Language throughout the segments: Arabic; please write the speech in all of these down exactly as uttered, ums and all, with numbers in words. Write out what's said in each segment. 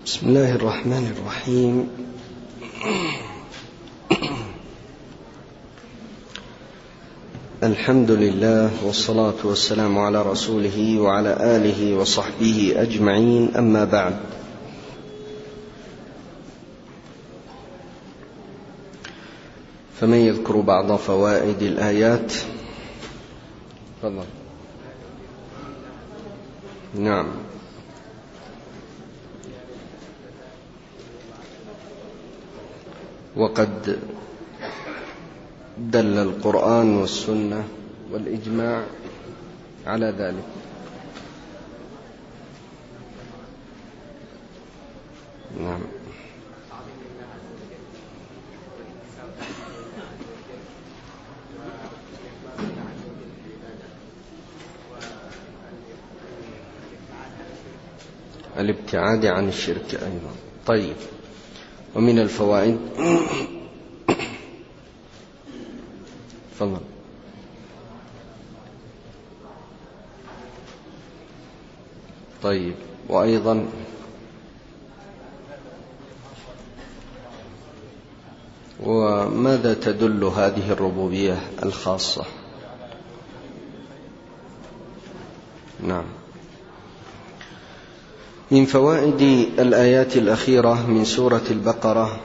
بسم الله الرحمن الرحيم. الحمد لله والصلاة والسلام على رسوله وعلى آله وصحبه أجمعين، أما بعد. فمن يذكر بعض فوائد الآيات؟ تفضل. نعم. وقد دل القرآن والسنة والإجماع على ذلك. نعم. الابتعاد عن الشرك أيضا. طيب، ومن الفوائد تفضل. طيب، وأيضا وماذا تدل هذه الربوبية الخاصة؟ نعم. من فوائد الآيات الأخيرة من سورة البقرة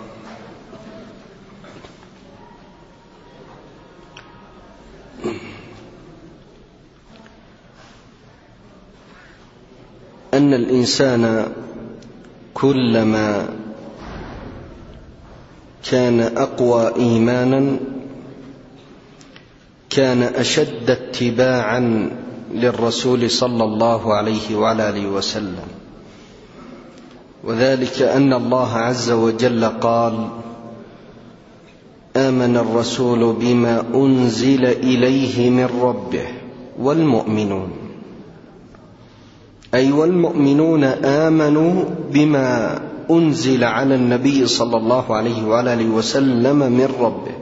أن الإنسان كلما كان أقوى إيمانا كان أشد اتباعا للرسول صلى الله عليه وعلى آله وسلم، وذلك أن الله عز وجل قال: آمن الرسول بما أنزل إليه من ربه والمؤمنون، أي والمؤمنون آمنوا بما أنزل على النبي صلى الله عليه وعلى آله وسلم من ربه.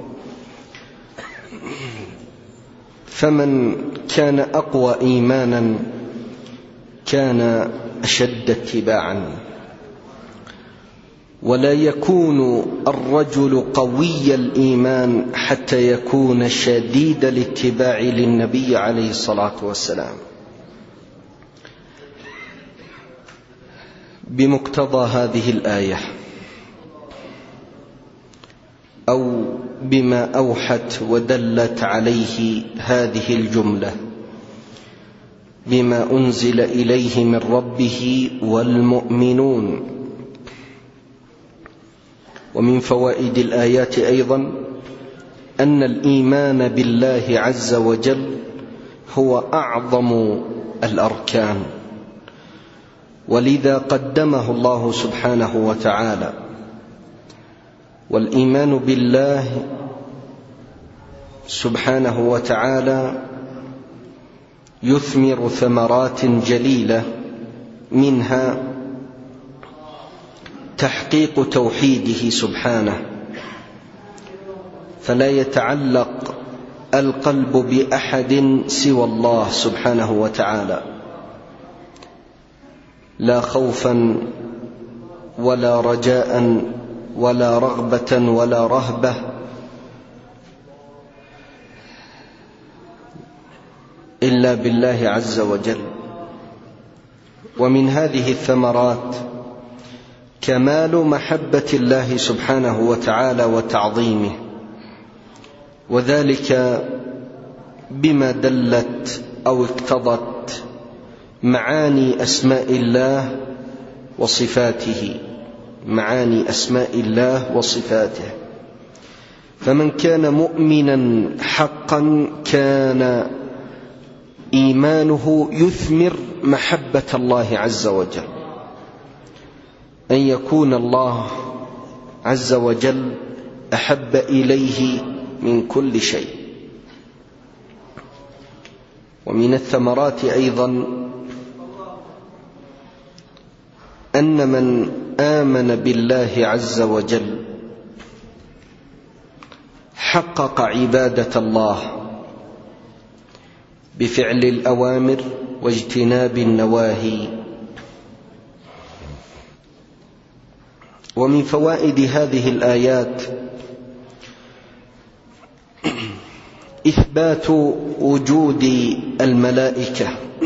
فمن كان أقوى إيمانا كان أشد اتباعا. ولا يكون الرجل قوي الإيمان حتى يكون شديد الاتباع للنبي عليه الصلاة والسلام. بمقتضى هذه الآية أو بما أوحت ودلت عليه هذه الجملة: بما أنزل إليه من ربه والمؤمنون. ومن فوائد الآيات أيضا أن الإيمان بالله عز وجل هو أعظم الأركان، ولذا قدمه الله سبحانه وتعالى. والإيمان بالله سبحانه وتعالى يثمر ثمرات جليلة، منها تحقيق توحيده سبحانه، فلا يتعلق القلب بأحد سوى الله سبحانه وتعالى، لا خوفا ولا رجاء ولا رغبة ولا رهبة، إلا بالله عز وجل. ومن هذه الثمرات كمال محبة الله سبحانه وتعالى وتعظيمه، وذلك بما دلت أو اقتضت معاني أسماء الله وصفاته، معاني أسماء الله وصفاته. فمن كان مؤمنا حقا كان إيمانه يثمر محبة الله عز وجل، أن يكون الله عز وجل أحب إليه من كل شيء. ومن الثمرات أيضا أن من آمن بالله عز وجل حقق عبادة الله بفعل الأوامر واجتناب النواهي، ومن فوائد هذه الآيات إثبات وجود الملائكة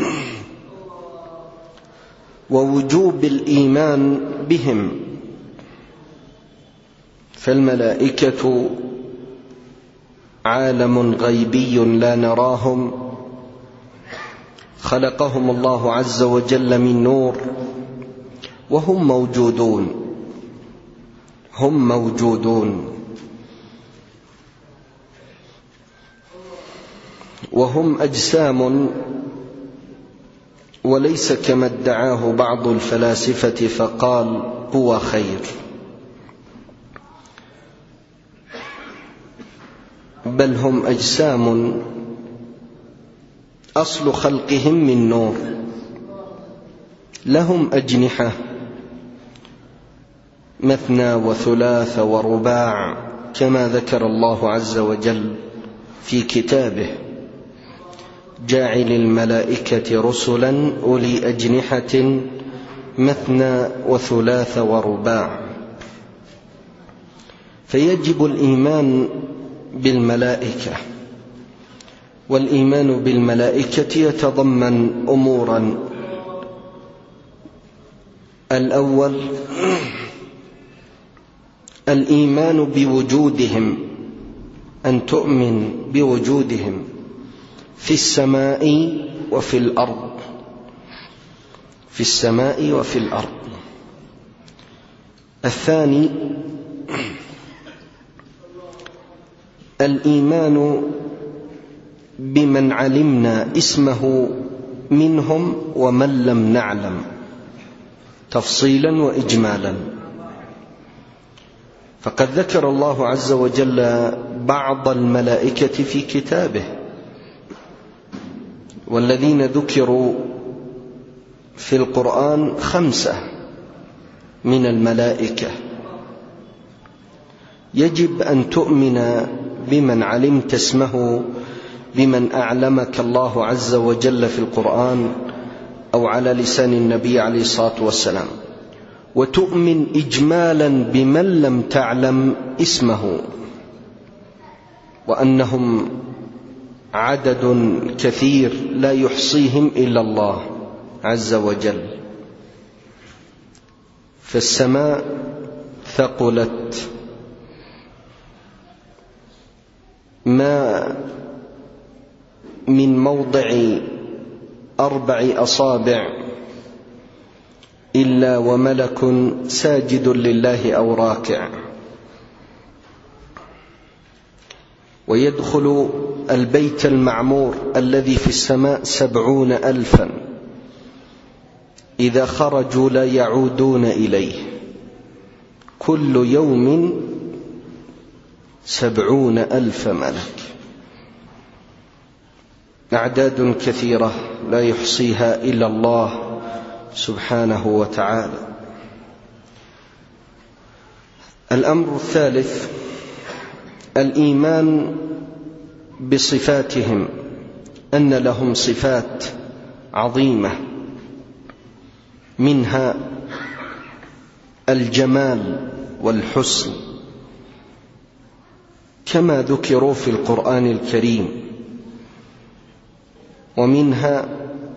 ووجوب الإيمان بهم، فالملائكة عالم غيبي لا نراهم، خلقهم الله عز وجل من نور، وهم موجودون هم موجودون وهم أجسام، وليس كما ادعاه بعض الفلاسفة فقال هو خير، بل هم أجسام أصل خلقهم من نور، لهم أجنحة مثنى وثلاث ورباع كما ذكر الله عز وجل في كتابه: جاعل الملائكة رسلا أولي أجنحة مثنى وثلاث ورباع. فيجب الإيمان بالملائكة، والإيمان بالملائكة يتضمن أمورا: الأول الإيمان بوجودهم، أن تؤمن بوجودهم في السماء وفي الأرض في السماء وفي الأرض. الثاني الإيمان بمن علمنا اسمه منهم ومن لم نعلم، تفصيلا وإجمالا. فقد ذكر الله عز وجل بعض الملائكة في كتابه، والذين ذكروا في القرآن خمسة من الملائكة. يجب أن تؤمن بمن علمت اسمه، بمن أعلمك الله عز وجل في القرآن أو على لسان النبي عليه الصلاة والسلام، وتؤمن إجمالا بمن لم تعلم اسمه، وأنهم عدد كثير لا يحصيهم إلا الله عز وجل. فالسماء ثقلت، ما من موضع أربع أصابع إلا وملك ساجد لله أو راكع. ويدخل البيت المعمور الذي في السماء سبعون ألفا، إذا خرجوا لا يعودون إليه، كل يوم سبعون ألف ملك، أعداد كثيرة لا يحصيها إلا الله سبحانه وتعالى. الأمر الثالث الإيمان بصفاتهم، أن لهم صفات عظيمة، منها الجمال والحسن كما ذكروا في القرآن الكريم، ومنها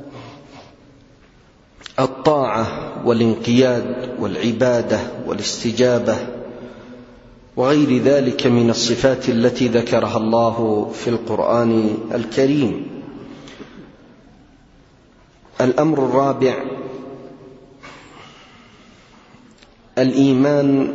الطاعة والانقياد والعبادة والاستجابة وغير ذلك من الصفات التي ذكرها الله في القرآن الكريم. الأمر الرابع الإيمان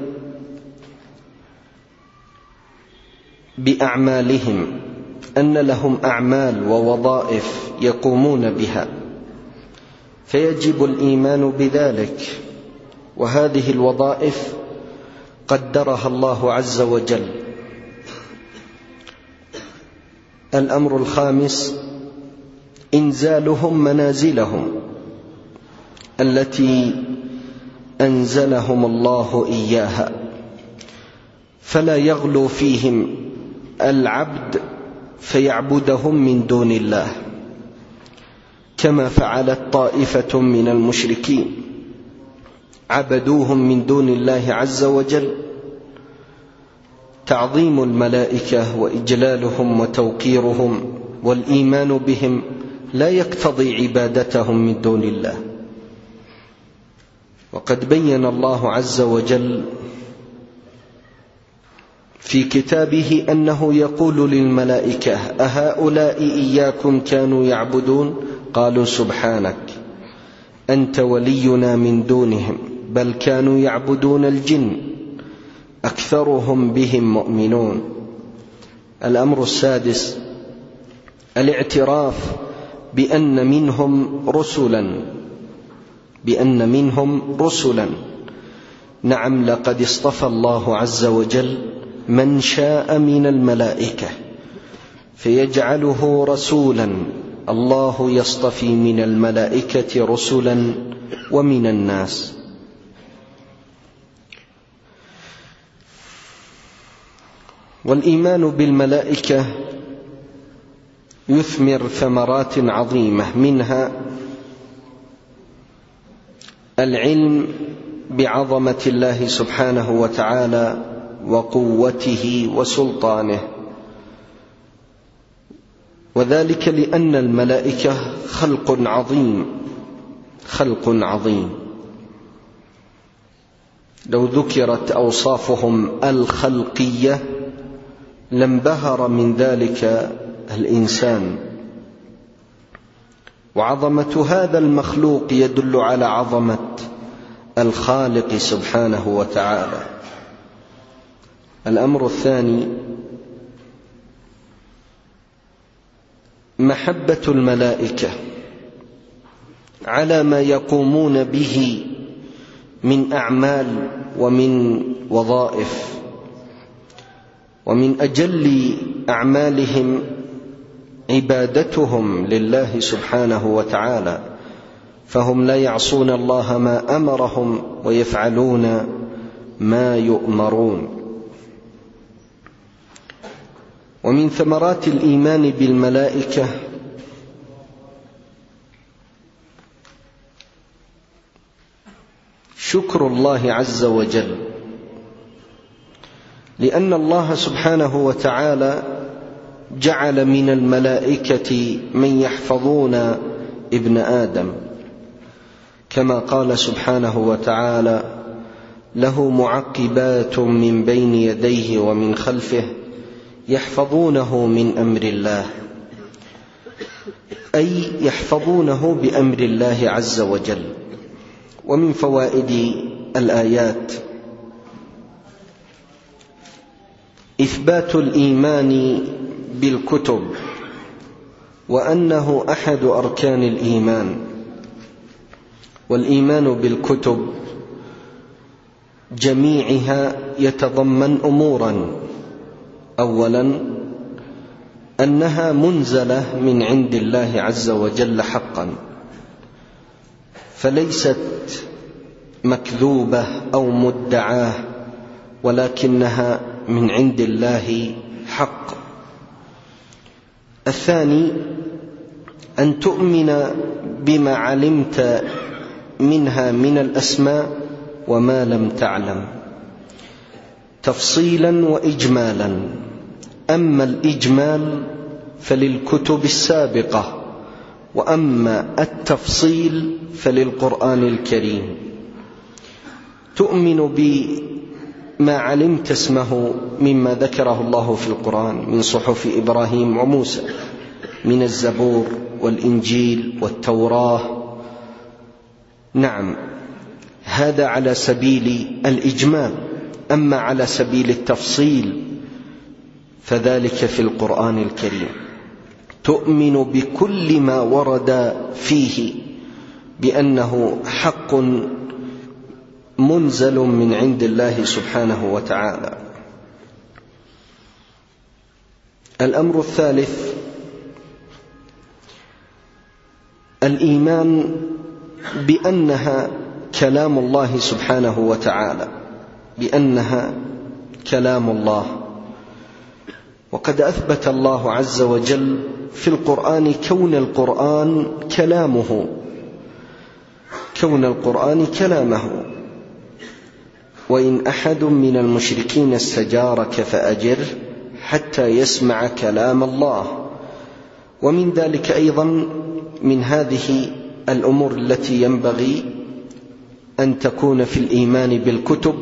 بأعمالهم، أن لهم أعمال ووظائف يقومون بها، فيجب الإيمان بذلك، وهذه الوظائف قدرها الله عز وجل. الأمر الخامس إنزالهم منازلهم التي أنزلهم الله إياها، فلا يغلو فيهم العبد فيعبدهم من دون الله كما فعلت طائفة من المشركين، عبدوهم من دون الله عز وجل. تعظيم الملائكة وإجلالهم وتوقيرهم والإيمان بهم لا يقتضي عبادتهم من دون الله. وقد بين الله عز وجل في كتابه أنه يقول للملائكة: أهؤلاء إياكم كانوا يعبدون؟ قالوا: سبحانك أنت ولينا من دونهم بل كانوا يعبدون الجن أكثرهم بهم مؤمنون. الأمر السادس: الاعتراف بأن منهم رسلا بأن منهم رسلا نعم، لقد اصطفى الله عز وجل من شاء من الملائكة فيجعله رسولا. الله يصطفي من الملائكة رسلا ومن الناس. والإيمان بالملائكة يثمر ثمرات عظيمة، منها العلم بعظمة الله سبحانه وتعالى وقوته وسلطانه، وذلك لأن الملائكة خلق عظيم خلق عظيم لو ذكرت أوصافهم الخلقية لانبهر من ذلك الإنسان. وعظمة هذا المخلوق يدل على عظمة الخالق سبحانه وتعالى. الأمر الثاني: محبة الملائكة على ما يقومون به من أعمال ومن وظائف. ومن أجل أعمالهم عبادتهم لله سبحانه وتعالى، فهم لا يعصون الله ما أمرهم ويفعلون ما يؤمرون. ومن ثمرات الإيمان بالملائكة شكر الله عز وجل، لأن الله سبحانه وتعالى جعل من الملائكة من يحفظون ابن آدم، كما قال سبحانه وتعالى: له معقبات من بين يديه ومن خلفه يحفظونه من أمر الله، أي يحفظونه بأمر الله عز وجل. ومن فوائد الآيات إثبات الإيمان بالكتب، وأنه أحد أركان الإيمان. والإيمان بالكتب جميعها يتضمن أمورا: أولا أنها منزلة من عند الله عز وجل حقا، فليست مكذوبة أو مدعاة، ولكنها من عند الله حق. الثاني أن تؤمن بما علمت منها من الأسماء وما لم تعلم تفصيلا وإجمالا. أما الإجمال فللكتب السابقة، وأما التفصيل فللقرآن الكريم. تؤمن بما علمت اسمه مما ذكره الله في القرآن من صحف إبراهيم وموسى، من الزبور والإنجيل والتوراة. نعم، هذا على سبيل الإجمال. أما على سبيل التفصيل فذلك في القرآن الكريم. تؤمن بكل ما ورد فيه بأنه حق منزل من عند الله سبحانه وتعالى. الأمر الثالث الإيمان بأنها كلام الله سبحانه وتعالى، بأنها كلام الله. وقد أثبت الله عز وجل في القرآن كون القرآن كلامه كون القرآن كلامه وإن أحد من المشركين استجارك فأجره حتى يسمع كلام الله. ومن ذلك أيضا من هذه الأمور التي ينبغي أن تكون في الإيمان بالكتب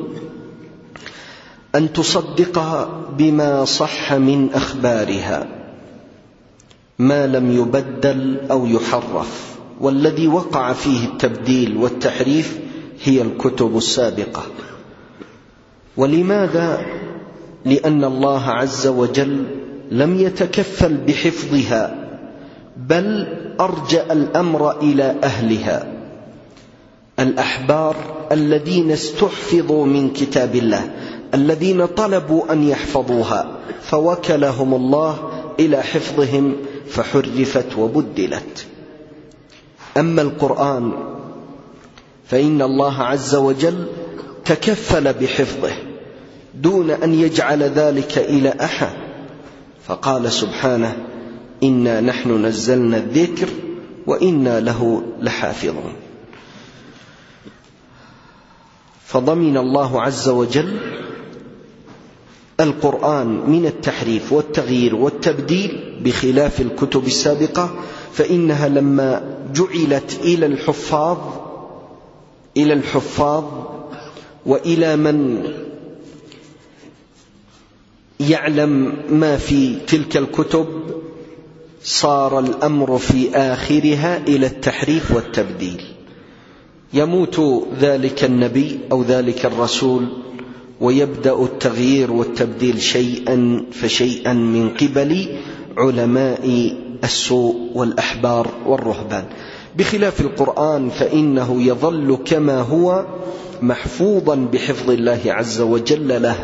أن تصدقها بما صح من أخبارها ما لم يبدل أو يحرف، والذي وقع فيه التبديل والتحريف هي الكتب السابقة. ولماذا؟ لأن الله عز وجل لم يتكفل بحفظها، بل أرجأ الأمر إلى أهلها، الأحبار الذين استحفظوا من كتاب الله، الذين طلبوا أن يحفظوها، فوكلهم الله إلى حفظهم فحرفت وبدلت. أما القرآن فإن الله عز وجل تكفل بحفظه دون أن يجعل ذلك إلى أحد، فقال سبحانه: إنا نحن نزلنا الذكر وإنا له لحافظون. فضمن الله عز وجل القرآن من التحريف والتغيير والتبديل بخلاف الكتب السابقة، فإنها لما جعلت إلى الحفاظ إلى الحفاظ وإلى من يعلم ما في تلك الكتب صار الأمر في آخرها إلى التحريف والتبديل. يموت ذلك النبي أو ذلك الرسول ويبدأ التغيير والتبديل شيئا فشيئا من قبل علماء السوء والأحبار والرهبان، بخلاف القرآن فإنه يظل كما هو محفوظا بحفظ الله عز وجل له.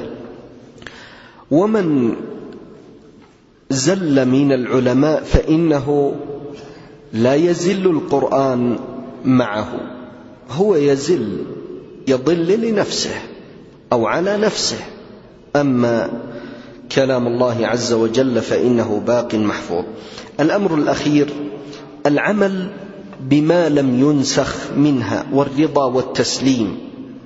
ومن زل من العلماء فإنه لا يزل القرآن معه، هو يزل يضل لنفسه أو على نفسه، أما كلام الله عز وجل فإنه باق محفوظ. الأمر الأخير العمل بما لم ينسخ منها والرضا والتسليم،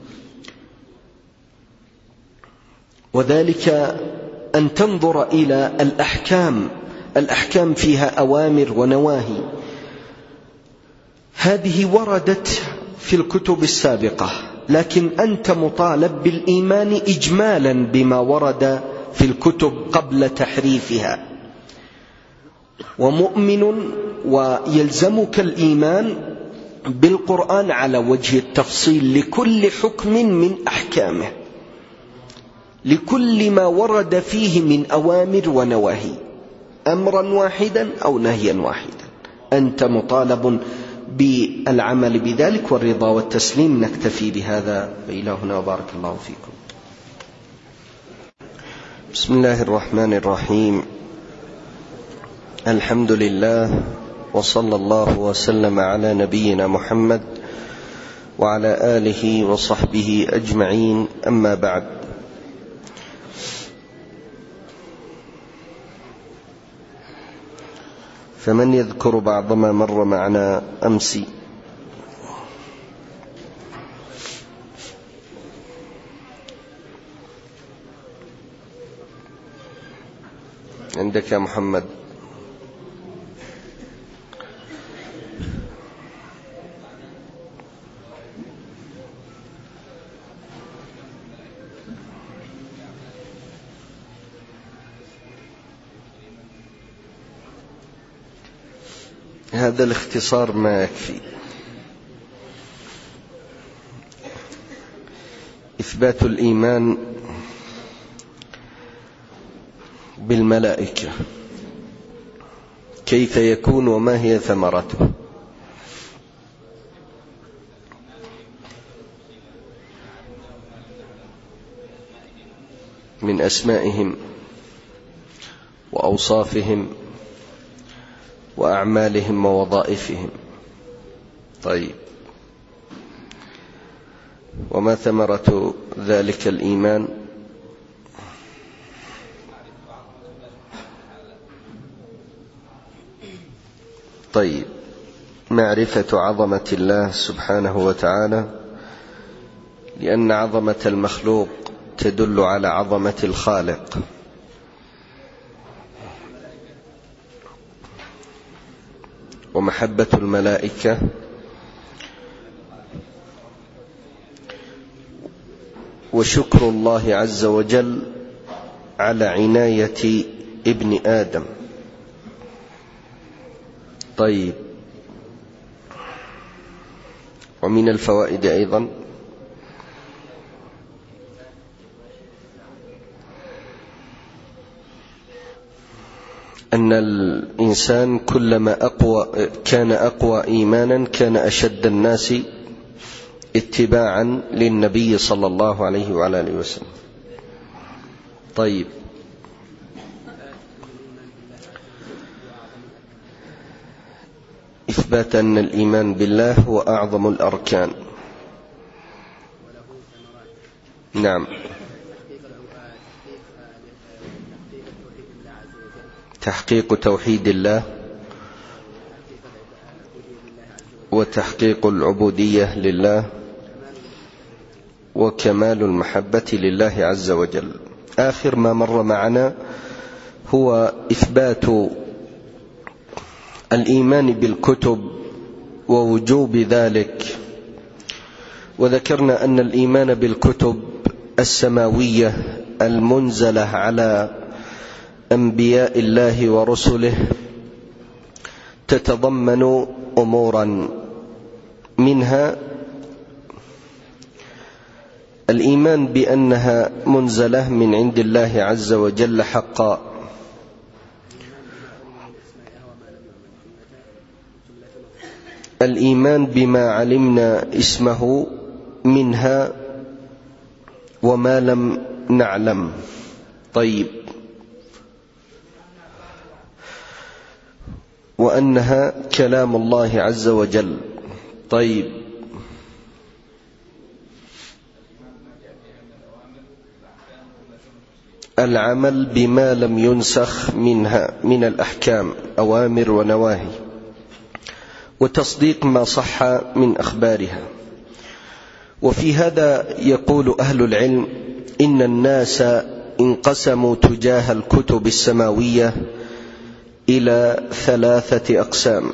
وذلك أن تنظر إلى الأحكام الأحكام فيها أوامر ونواهي، هذه وردت في الكتب السابقة، لكن أنت مطالب بالإيمان إجمالا بما ورد في الكتب قبل تحريفها، ومؤمن ويلزمك الإيمان بالقرآن على وجه التفصيل لكل حكم من أحكامه، لكل ما ورد فيه من أوامر ونواهي، أمرا واحدا أو نهيا واحدا، أنت مطالب بالعمل بذلك والرضا والتسليم. نكتفي بهذا وإلهنا وبارك الله فيكم. بسم الله الرحمن الرحيم، الحمد لله وصلى الله وسلم على نبينا محمد وعلى آله وصحبه أجمعين، أما بعد. فمن يذكر بعض ما مر معنا أمس؟ عندك يا محمد؟ هذا الاختصار ما يكفي. إثبات الإيمان بالملائكة كيف يكون وما هي ثمرته؟ من أسمائهم وأوصافهم وأعمالهم ووظائفهم. طيب، وما ثمرة ذلك الإيمان؟ طيب، معرفة عظمة الله سبحانه وتعالى لأن عظمة المخلوق تدل على عظمة الخالق. ومحبة الملائكة وشكر الله عز وجل على عناية ابن آدم. طيب، ومن الفوائد أيضا أن الإنسان كلما أقوى كان أقوى إيمانا كان أشد الناس اتباعا للنبي صلى الله عليه وعلى آله وسلم. طيب، إثبات أن الإيمان بالله هو أعظم الأركان. نعم. تحقيق توحيد الله وتحقيق العبودية لله وكمال المحبة لله عز وجل. آخر ما مر معنا هو إثبات الإيمان بالكتب ووجوب ذلك، وذكرنا أن الإيمان بالكتب السماوية المنزلة على أنبياء الله ورسله تتضمن أمورا، منها الإيمان بأنها منزلة من عند الله عز وجل حقا، الإيمان بما علمنا اسمه منها وما لم نعلم. طيب، وأنها كلام الله عز وجل. طيب، العمل بما لم ينسخ منها من الأحكام أوامر ونواهي، وتصديق ما صح من أخبارها. وفي هذا يقول أهل العلم إن الناس انقسموا تجاه الكتب السماوية إلى ثلاثة أقسام.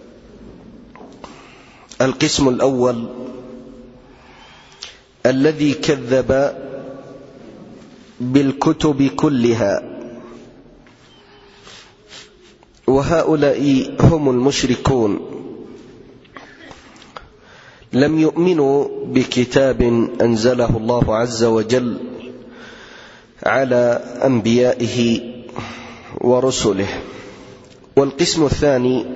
القسم الأول الذي كذب بالكتب كلها، وهؤلاء هم المشركون، لم يؤمنوا بكتاب أنزله الله عز وجل على أنبيائه ورسله. والقسم الثاني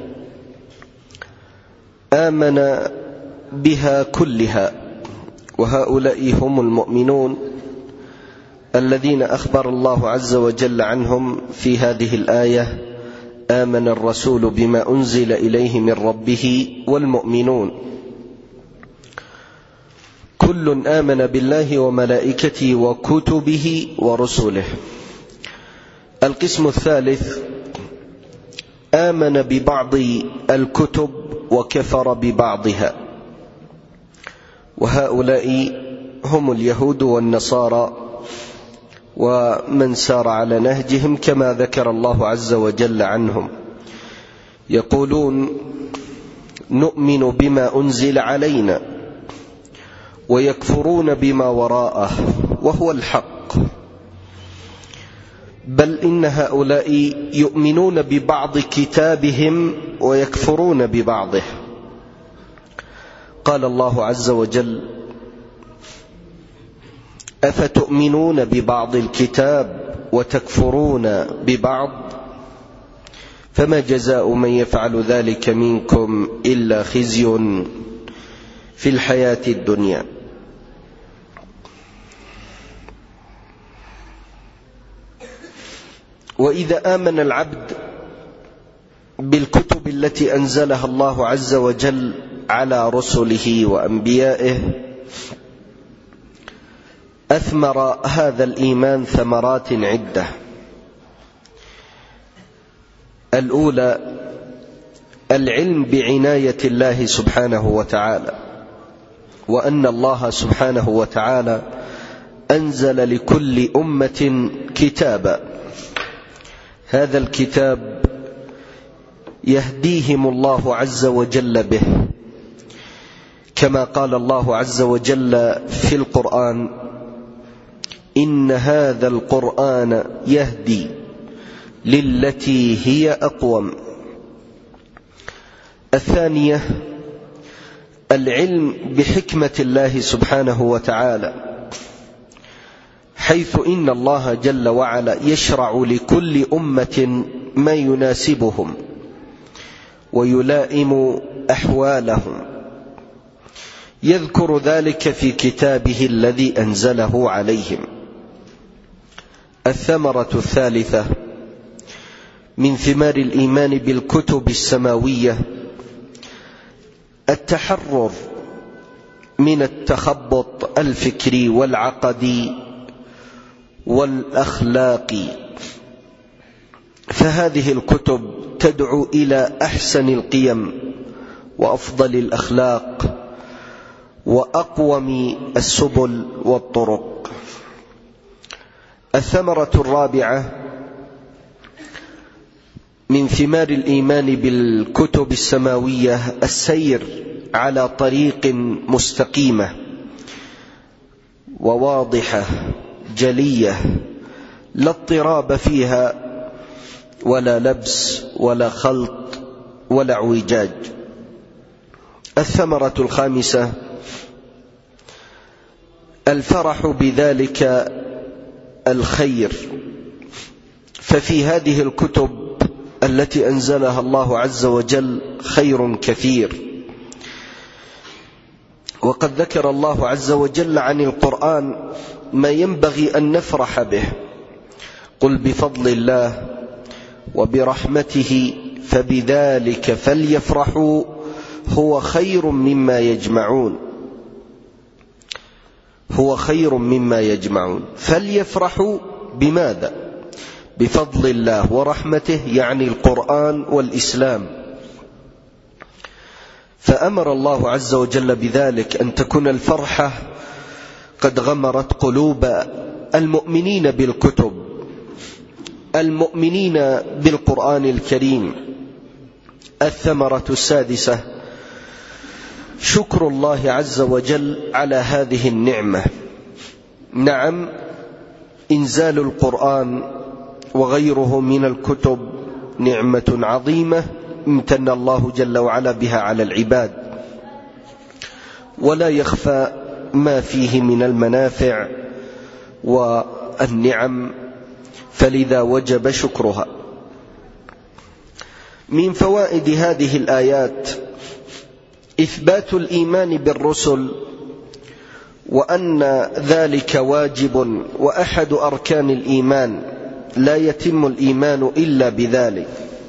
آمن بها كلها، وهؤلاء هم المؤمنون الذين أخبر الله عز وجل عنهم في هذه الآية: آمن الرسول بما أنزل إليه من ربه والمؤمنون كل آمن بالله وملائكته وكتبه ورسله. القسم الثالث آمن ببعض الكتب وكفر ببعضها، وهؤلاء هم اليهود والنصارى ومن سار على نهجهم كما ذكر الله عز وجل عنهم. يقولون: نؤمن بما أنزل علينا، ويكفرون بما وراءه وهو الحق، بل إن هؤلاء يؤمنون ببعض كتابهم ويكفرون ببعضه. قال الله عز وجل: أفتؤمنون ببعض الكتاب وتكفرون ببعض، فما جزاء من يفعل ذلك منكم إلا خزي في الحياة الدنيا. وإذا آمن العبد بالكتب التي أنزلها الله عز وجل على رسله وأنبيائه أثمر هذا الإيمان ثمرات عدة. الأولى العلم بعناية الله سبحانه وتعالى وأن الله سبحانه وتعالى أنزل لكل أمة كتابا، هذا الكتاب يهديهم الله عز وجل به، كما قال الله عز وجل في القرآن: إن هذا القرآن يهدي للتي هي أقوم. الثانية العلم بحكمة الله سبحانه وتعالى، حيث إن الله جل وعلا يشرع لكل أمة ما يناسبهم ويلائم أحوالهم، يذكر ذلك في كتابه الذي أنزله عليهم. الثمرة الثالثة من ثمار الإيمان بالكتب السماوية التحرر من التخبط الفكري والعقدي والأخلاقي، فهذه الكتب تدعو إلى أحسن القيم وأفضل الأخلاق وأقوم السبل والطرق. الثمرة الرابعة من ثمار الإيمان بالكتب السماوية السير على طريق مستقيمة وواضحة جلية، لا اضطراب فيها ولا لبس ولا خلط ولا اعوجاج. الثمرة الخامسة الفرح بذلك الخير، ففي هذه الكتب التي أنزلها الله عز وجل خير كثير. وقد ذكر الله عز وجل عن القرآن ما ينبغي أن نفرح به: قل بفضل الله وبرحمته فبذلك فليفرحوا هو خير مما يجمعون. هو خير مما يجمعون. فليفرحوا بماذا؟ بفضل الله ورحمته، يعني القرآن والإسلام. فأمر الله عز وجل بذلك، أن تكون الفرحة قد غمرت قلوب المؤمنين بالكتب، المؤمنين بالقرآن الكريم. الثمرة السادسة شكر الله عز وجل على هذه النعمة. نعم، إنزال القرآن وغيره من الكتب نعمة عظيمة امتن الله جل وعلا بها على العباد، ولا يخفى ما فيه من المنافع والنعم، فلذا وجب شكرها. من فوائد هذه الآيات إثبات الإيمان بالرسل، وأن ذلك واجب وأحد أركان الإيمان، لا يتم الإيمان إلا بذلك.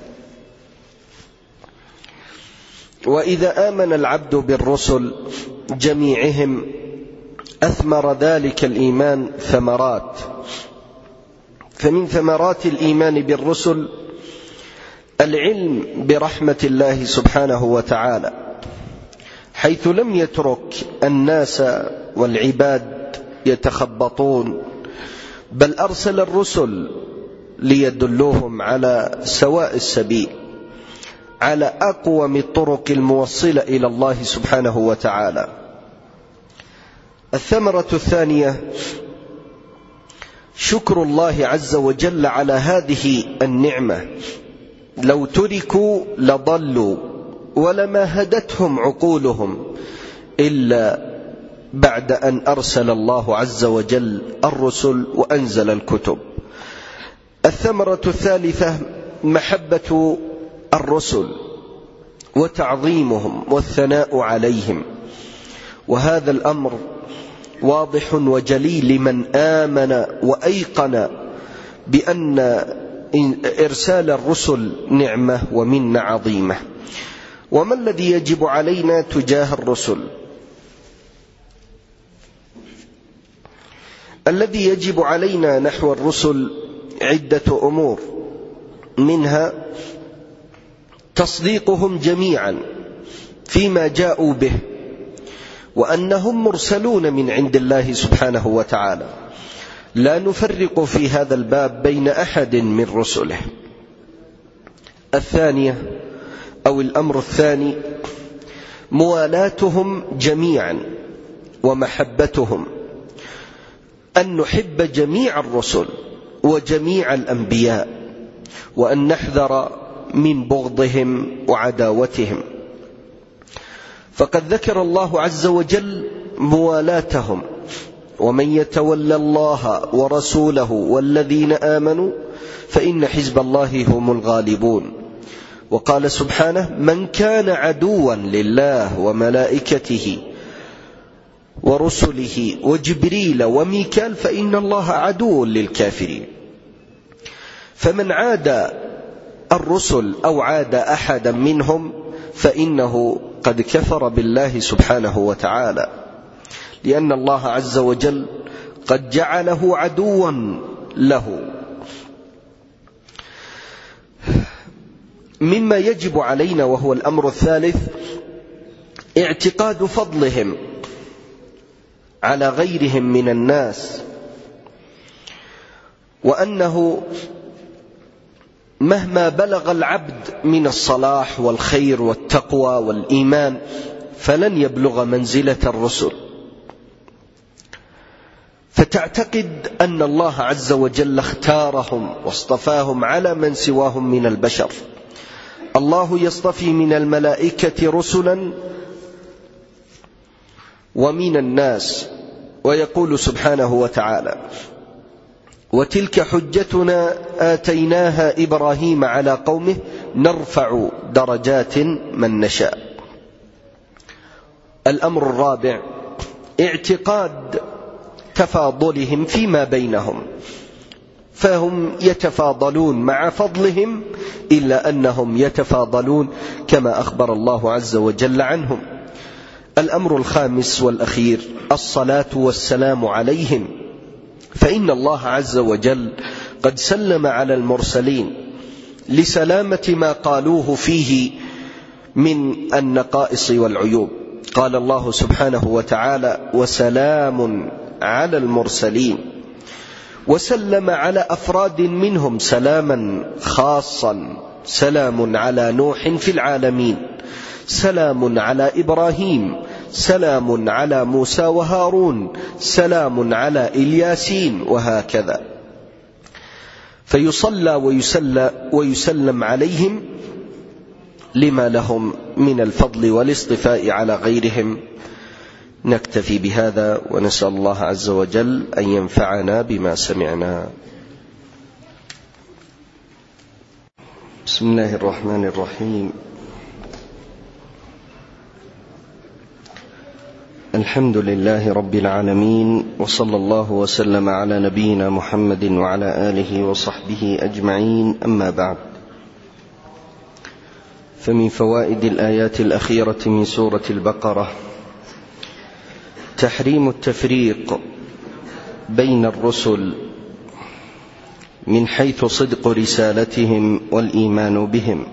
وإذا آمن العبد بالرسل جميعهم أثمر ذلك الإيمان ثمرات. فمن ثمرات الإيمان بالرسل العلم برحمة الله سبحانه وتعالى، حيث لم يترك الناس والعباد يتخبطون، بل أرسل الرسل ليدلوهم على سواء السبيل، على أقوم الطرق الموصلة إلى الله سبحانه وتعالى. الثمرة الثانية شكر الله عز وجل على هذه النعمة. لو تركوا لضلوا ولما هدتهم عقولهم إلا بعد أن أرسل الله عز وجل الرسل وأنزل الكتب. الثمرة الثالثة محبة الرسل وتعظيمهم والثناء عليهم، وهذا الأمر واضح وجلي لمن آمن وأيقن بأن إرسال الرسل نعمة ومنة عظيمة. وما الذي يجب علينا تجاه الرسل؟ الذي يجب علينا نحو الرسل عدة أمور، منها تصديقهم جميعا فيما جاءوا به، وأنهم مرسلون من عند الله سبحانه وتعالى، لا نفرق في هذا الباب بين أحد من رسله. الثانية أو الأمر الثاني موالاتهم جميعا ومحبتهم، أن نحب جميع الرسل وجميع الأنبياء، وأن نحذر من بغضهم وعداوتهم. فقد ذكر الله عز وجل موالاتهم: ومن يتولى الله ورسوله والذين آمنوا فإن حزب الله هم الغالبون. وقال سبحانه: من كان عدوا لله وملائكته ورسله وجبريل وميكال فإن الله عدو للكافرين. فمن عاد الرسل أو عاد أحدا منهم فإنه قد كفر بالله سبحانه وتعالى، لأن الله عز وجل قد جعله عدوا له. مما يجب علينا وهو الأمر الثالث اعتقاد فضلهم على غيرهم من الناس، وأنه مهما بلغ العبد من الصلاح والخير والتقوى والإيمان فلن يبلغ منزلة الرسل، فتعتقد أن الله عز وجل اختارهم واصطفاهم على من سواهم من البشر. الله يصطفي من الملائكة رسلا ومن الناس، ويقول سبحانه وتعالى: وتلك حجتنا آتيناها إبراهيم على قومه نرفع درجات من نشاء. الأمر الرابع اعتقاد تفاضلهم فيما بينهم، فهم يتفاضلون مع فضلهم، إلا أنهم يتفاضلون كما أخبر الله عز وجل عنهم. الأمر الخامس والأخير الصلاة والسلام عليهم، فإن الله عز وجل قد سلم على المرسلين لسلامة ما قالوه فيه من النقائص والعيوب. قال الله سبحانه وتعالى: وسلام على المرسلين، وسلم على أفراد منهم سلاما خاصا: سلام على نوح في العالمين، سلام على إبراهيم، سلام على موسى وهارون، سلام على الياسين، وهكذا. فيصلى ويسلى ويسلم عليهم لما لهم من الفضل والاصطفاء على غيرهم. نكتفي بهذا، ونسأل الله عز وجل أن ينفعنا بما سمعنا. بسم الله الرحمن الرحيم. الحمد لله رب العالمين، وصلى الله وسلم على نبينا محمد وعلى آله وصحبه أجمعين. أما بعد، فمن فوائد الآيات الأخيرة من سورة البقرة تحريم التفريق بين الرسل من حيث صدق رسالتهم والإيمان بهم.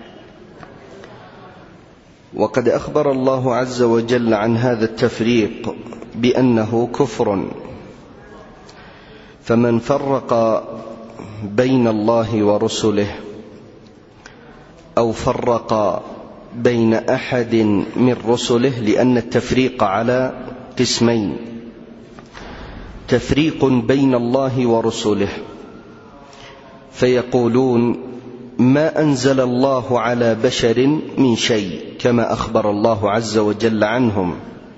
وقد أخبر الله عز وجل عن هذا التفريق بأنه كفر، فمن فرق بين الله ورسله أو فرق بين أحد من رسله، لأن التفريق على قسمين: تفريق بين الله ورسله فيقولون ما أنزل الله على بشر من شيء، كما أخبر الله عز وجل عنهم،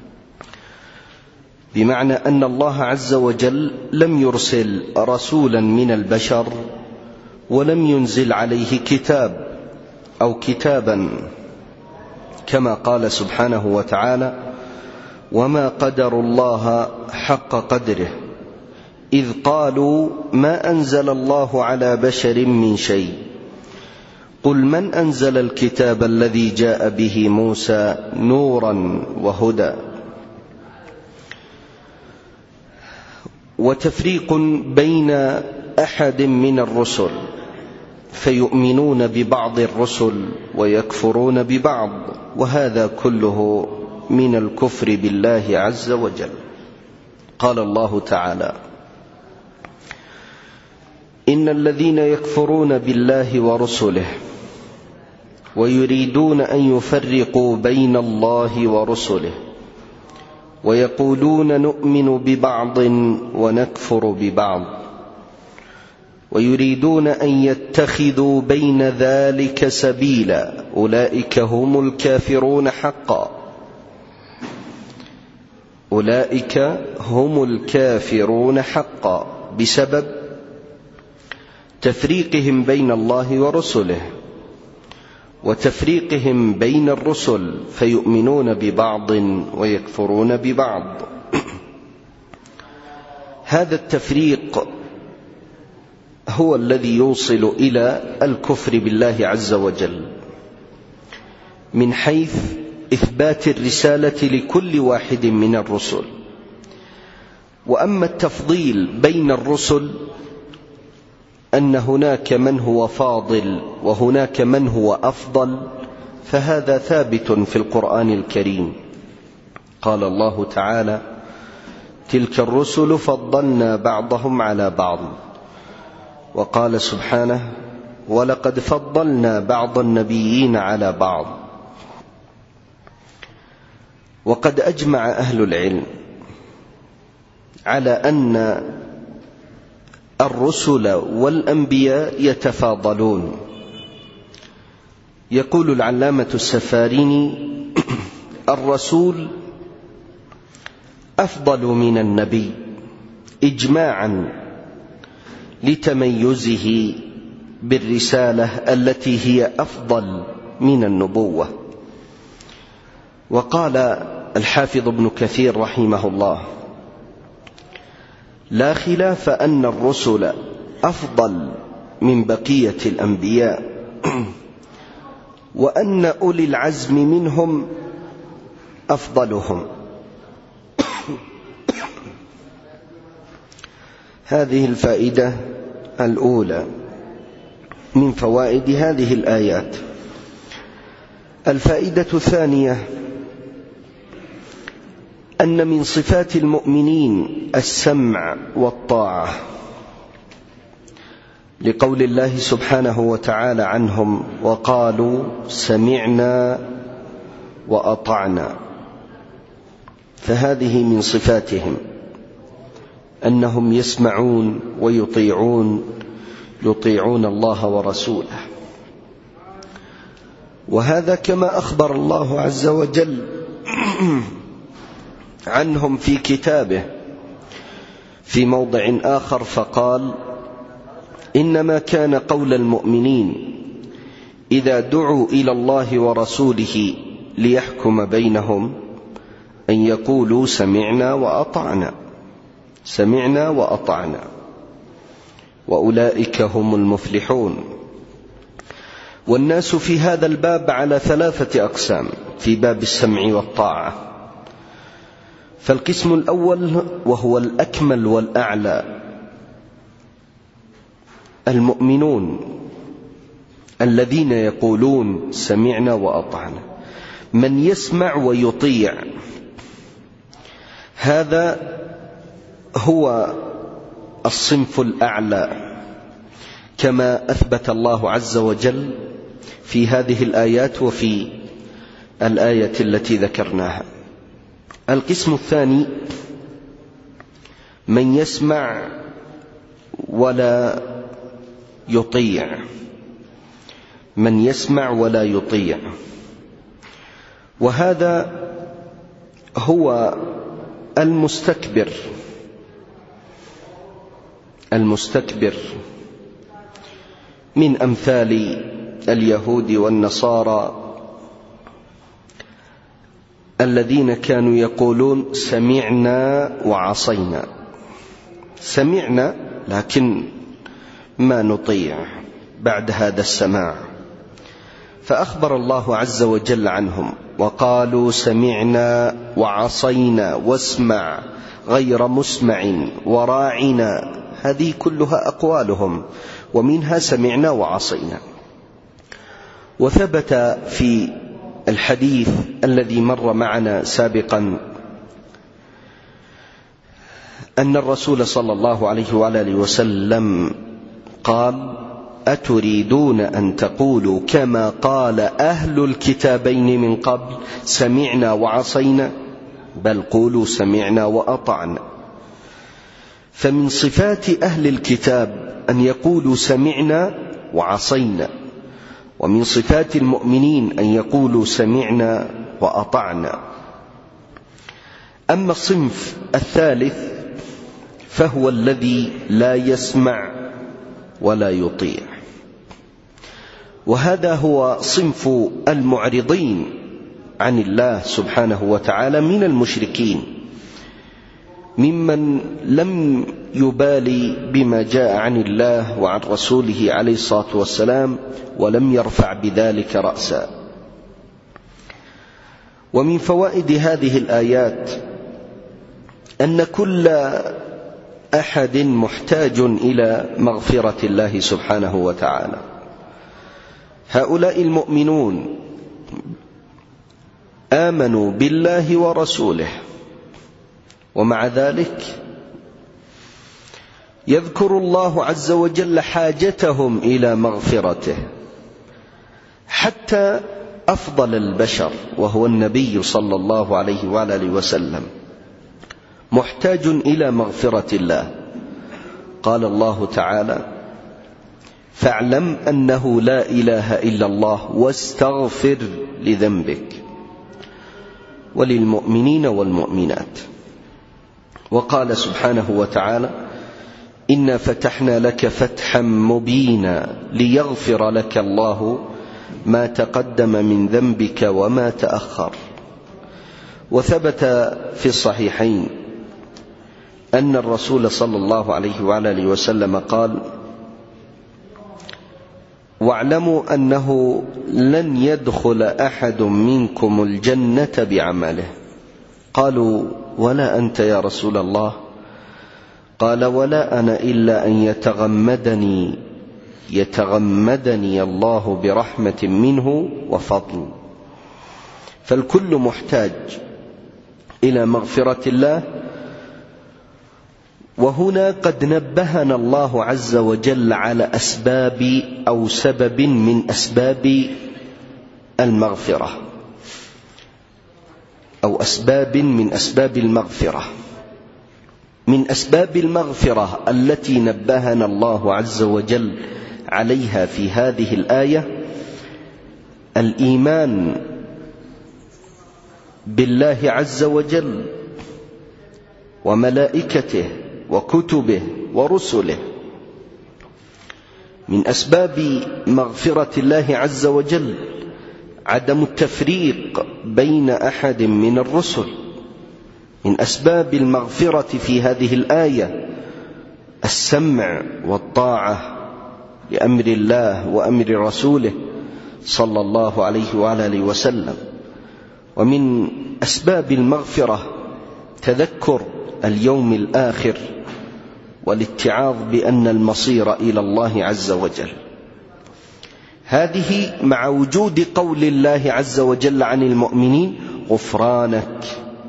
بمعنى أن الله عز وجل لم يرسل رسولا من البشر ولم ينزل عليه كتاب أو كتابا، كما قال سبحانه وتعالى: وما قدروا الله حق قدره إذ قالوا ما أنزل الله على بشر من شيء قل من أنزل الكتاب الذي جاء به موسى نورا وهدى. وتفريق بين أحد من الرسل فيؤمنون ببعض الرسل ويكفرون ببعض، وهذا كله من الكفر بالله عز وجل. قال الله تعالى: إن الذين يكفرون بالله ورسله ويريدون أن يفرقوا بين الله ورسله ويقولون نؤمن ببعض ونكفر ببعض ويريدون أن يتخذوا بين ذلك سبيلا أولئك هم الكافرون حقا أولئك هم الكافرون حقا بسبب تفريقهم بين الله ورسله وتفريقهم بين الرسل فيؤمنون ببعض ويكفرون ببعض. هذا التفريق هو الذي يوصل إلى الكفر بالله عز وجل من حيث إثبات الرسالة لكل واحد من الرسل. وأما التفضيل بين الرسل أن هناك من هو فاضل وهناك من هو أفضل فهذا ثابت في القرآن الكريم. قال الله تعالى: تلك الرسل فضلنا بعضهم على بعض. وقال سبحانه: ولقد فضلنا بعض النبيين على بعض. وقد أجمع أهل العلم على أن الرسل والأنبياء يتفاضلون. يقول العلامة السفاريني: الرسول أفضل من النبي إجماعا لتميزه بالرسالة التي هي أفضل من النبوة. وقال الحافظ ابن كثير رحمه الله: لا خلاف أن الرسل أفضل من بقية الأنبياء وأن أولي العزم منهم أفضلهم. هذه الفائدة الأولى من فوائد هذه الآيات. الفائدة الثانية أن من صفات المؤمنين السمع والطاعة، لقول الله سبحانه وتعالى عنهم: وقالوا سمعنا وأطعنا. فهذه من صفاتهم أنهم يسمعون ويطيعون يطيعون الله ورسوله. وهذا كما أخبر الله عز وجل عنهم في كتابه في موضع آخر فقال: إنما كان قول المؤمنين إذا دعوا إلى الله ورسوله ليحكم بينهم أن يقولوا سمعنا وأطعنا سمعنا وأطعنا وأولئك هم المفلحون. والناس في هذا الباب على ثلاثة أقسام في باب السمع والطاعة. فالقسم الأول وهو الأكمل والأعلى المؤمنون الذين يقولون سمعنا وأطعنا، من يسمع ويطيع، هذا هو الصنف الأعلى كما أثبت الله عز وجل في هذه الآيات وفي الآية التي ذكرناها. القسم الثاني من يسمع ولا يطيع من يسمع ولا يطيع وهذا هو المستكبر المستكبر من أمثال اليهود والنصارى الذين كانوا يقولون سمعنا وعصينا، سمعنا لكن ما نطيع بعد هذا السماع. فأخبر الله عز وجل عنهم وقالوا سمعنا وعصينا واسمع غير مسمع وراعنا، هذه كلها أقوالهم ومنها سمعنا وعصينا. وثبت في الحديث الذي مر معنا سابقا أن الرسول صلى الله عليه وآله وسلم قال: أتريدون أن تقولوا كما قال أهل الكتابين من قبل سمعنا وعصينا؟ بل قولوا سمعنا وأطعنا. فمن صفات أهل الكتاب أن يقولوا سمعنا وعصينا، ومن صفات المؤمنين أن يقولوا سمعنا وأطعنا. أما الصنف الثالث فهو الذي لا يسمع ولا يطيع، وهذا هو صنف المعرضين عن الله سبحانه وتعالى من المشركين، ممن لم يبالي بما جاء عن الله وعن رسوله عليه الصلاة والسلام ولم يرفع بذلك رأسا. ومن فوائد هذه الآيات أن كل أحد محتاج إلى مغفرة الله سبحانه وتعالى. هؤلاء المؤمنون آمنوا بالله ورسوله، ومع ذلك يذكر الله عز وجل حاجتهم إلى مغفرته، حتى أفضل البشر وهو النبي صلى الله عليه وآله وسلم محتاج إلى مغفرة الله. قال الله تعالى: فاعلم أنه لا إله إلا الله واستغفر لذنبك وللمؤمنين والمؤمنات. وقال سبحانه وتعالى: إنا فتحنا لك فتحا مبينا ليغفر لك الله ما تقدم من ذنبك وما تأخر. وثبت في الصحيحين أن الرسول صلى الله عليه وآله وسلم قال: واعلموا أنه لن يدخل أحد منكم الجنة بعمله. قالوا: ولا أنت يا رسول الله؟ قال: ولا أنا إلا أن يتغمدني يتغمدني الله برحمة منه وفضل. فالكل محتاج إلى مغفرة الله. وهنا قد نبهنا الله عز وجل على أسباب أو سبب من أسباب المغفرة، أو أسباب من أسباب المغفرة. من أسباب المغفرة التي نبهنا الله عز وجل عليها في هذه الآية الإيمان بالله عز وجل وملائكته وكتبه ورسله. من أسباب مغفرة الله عز وجل عدم التفريق بين أحد من الرسل. من أسباب المغفرة في هذه الآية السمع والطاعة لأمر الله وأمر رسوله صلى الله عليه وآله وسلم. ومن أسباب المغفرة تذكر اليوم الآخر والاتعاظ بأن المصير إلى الله عز وجل. هذه مع وجود قول الله عز وجل عن المؤمنين: غفرانك.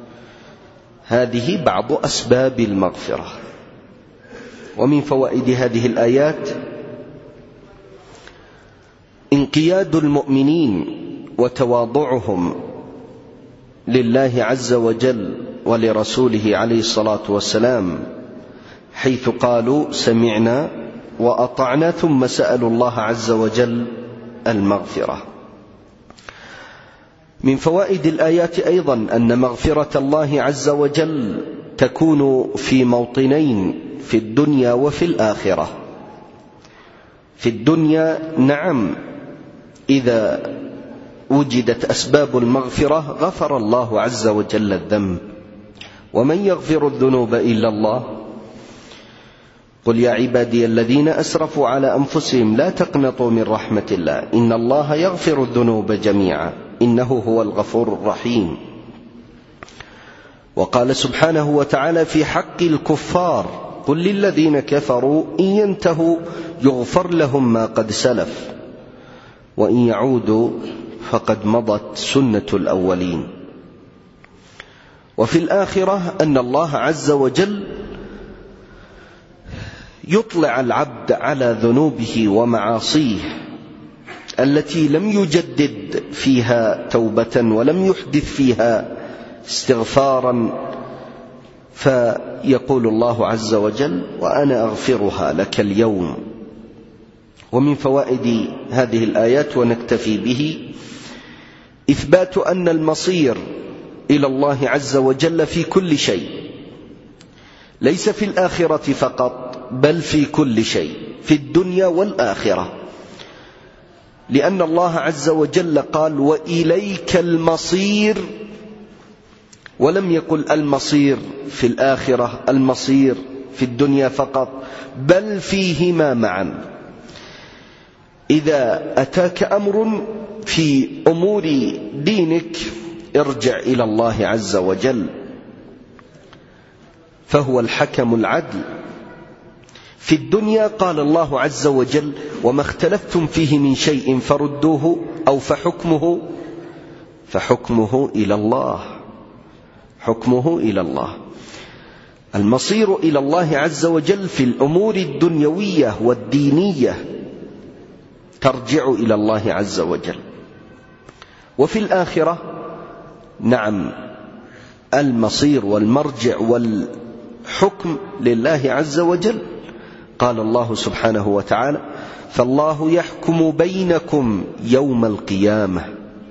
هذه بعض أسباب المغفرة. ومن فوائد هذه الآيات انقياد المؤمنين وتواضعهم لله عز وجل ولرسوله عليه الصلاة والسلام، حيث قالوا سمعنا وأطعنا ثم سألوا الله عز وجل المغفرة. من فوائد الآيات أيضا أن مغفرة الله عز وجل تكون في موطنين، في الدنيا وفي الآخرة. في الدنيا نعم، إذا وجدت أسباب المغفرة غفر الله عز وجل الذنب. ومن يغفر الذنوب إلا الله؟ قل يا عبادي الذين أسرفوا على أنفسهم لا تقنطوا من رحمة الله إن الله يغفر الذنوب جميعا إنه هو الغفور الرحيم. وقال سبحانه وتعالى في حق الكفار: قل للذين كفروا إن ينتهوا يغفر لهم ما قد سلف وإن يعودوا فقد مضت سنة الأولين. وفي الآخرة أن الله عز وجل يطلع العبد على ذنوبه ومعاصيه التي لم يجدد فيها توبة ولم يحدث فيها استغفارا، فيقول الله عز وجل: وأنا أغفرها لك اليوم. ومن فوائد هذه الآيات ونكتفي به إثبات أن المصير إلى الله عز وجل في كل شيء، ليس في الآخرة فقط بل في كل شيء، في الدنيا والآخرة، لأن الله عز وجل قال: وإليك المصير، ولم يقل المصير في الآخرة، المصير في الدنيا فقط، بل فيهما معا. إذا أتاك أمر في أمور دينك ارجع إلى الله عز وجل، فهو الحكم العدل. في الدنيا قال الله عز وجل: وما اختلفتم فيه من شيء فردوه أو فحكمه فحكمه إلى الله، حكمه إلى الله. المصير إلى الله عز وجل في الأمور الدنيوية والدينية ترجع إلى الله عز وجل. وفي الآخرة نعم المصير والمرجع والحكم لله عز وجل. قال الله سبحانه وتعالى: فالله يحكم بينكم يوم القيامة.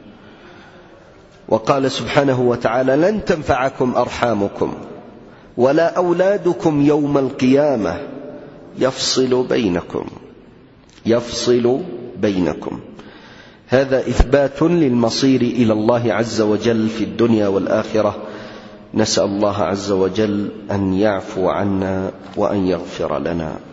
وقال سبحانه وتعالى: لن تنفعكم أرحامكم ولا أولادكم يوم القيامة يفصل بينكم يفصل بينكم. هذا إثبات للمصير إلى الله عز وجل في الدنيا والآخرة. نسأل الله عز وجل أن يعفو عنا وأن يغفر لنا.